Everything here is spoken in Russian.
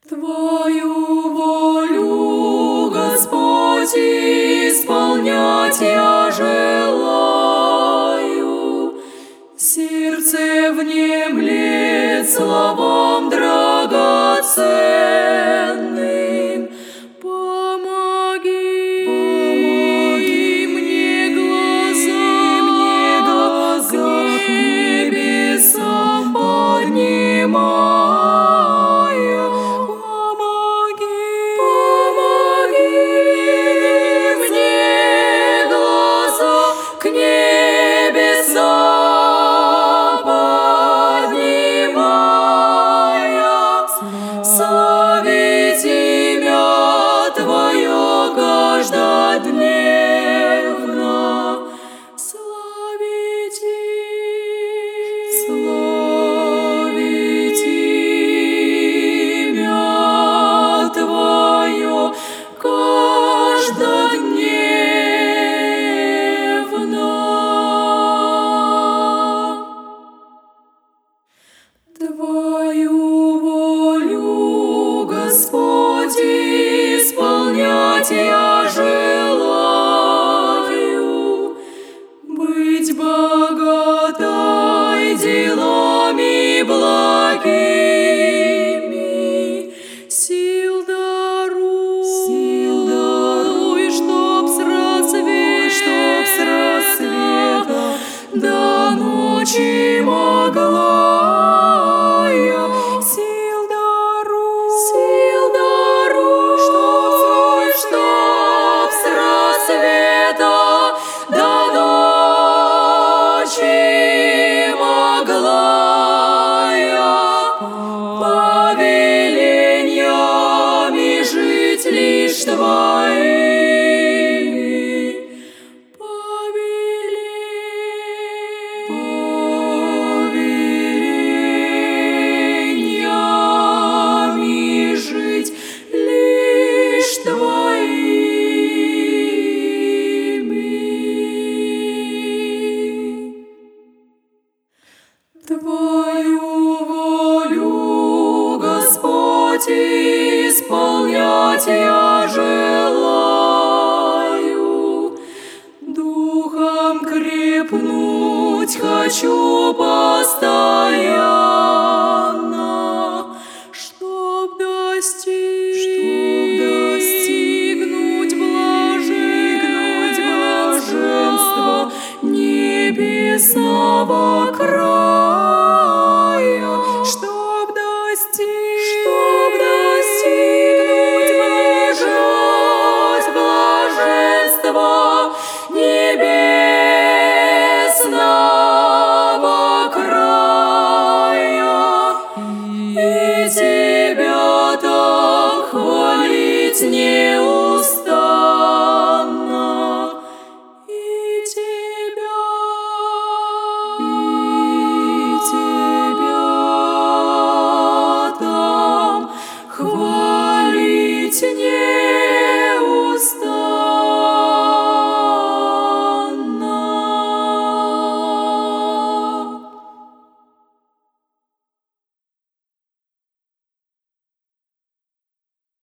Твою волю, Господь, исполнять я желаю. Сердце внемлет словам драгоценным. Помоги мне глаза к небесам поднимая. Помоги мне глаза к небесам поднимая. Славить имя Твое каждодневно. Славить имя Твое каждодневно. Твою волю, Господь, исполнять я желаю. Быть богатой делами благими. Сил даруй, чтоб с рассвета до ночи могла я. Сил даруй, чтоб с рассвета до ночи могла я повелениями жить лишь Твоими. Повелениями жить лишь Твоими. Твою волю, Господь, исполнять я желаю. Духом крепнуть хочу постоянно.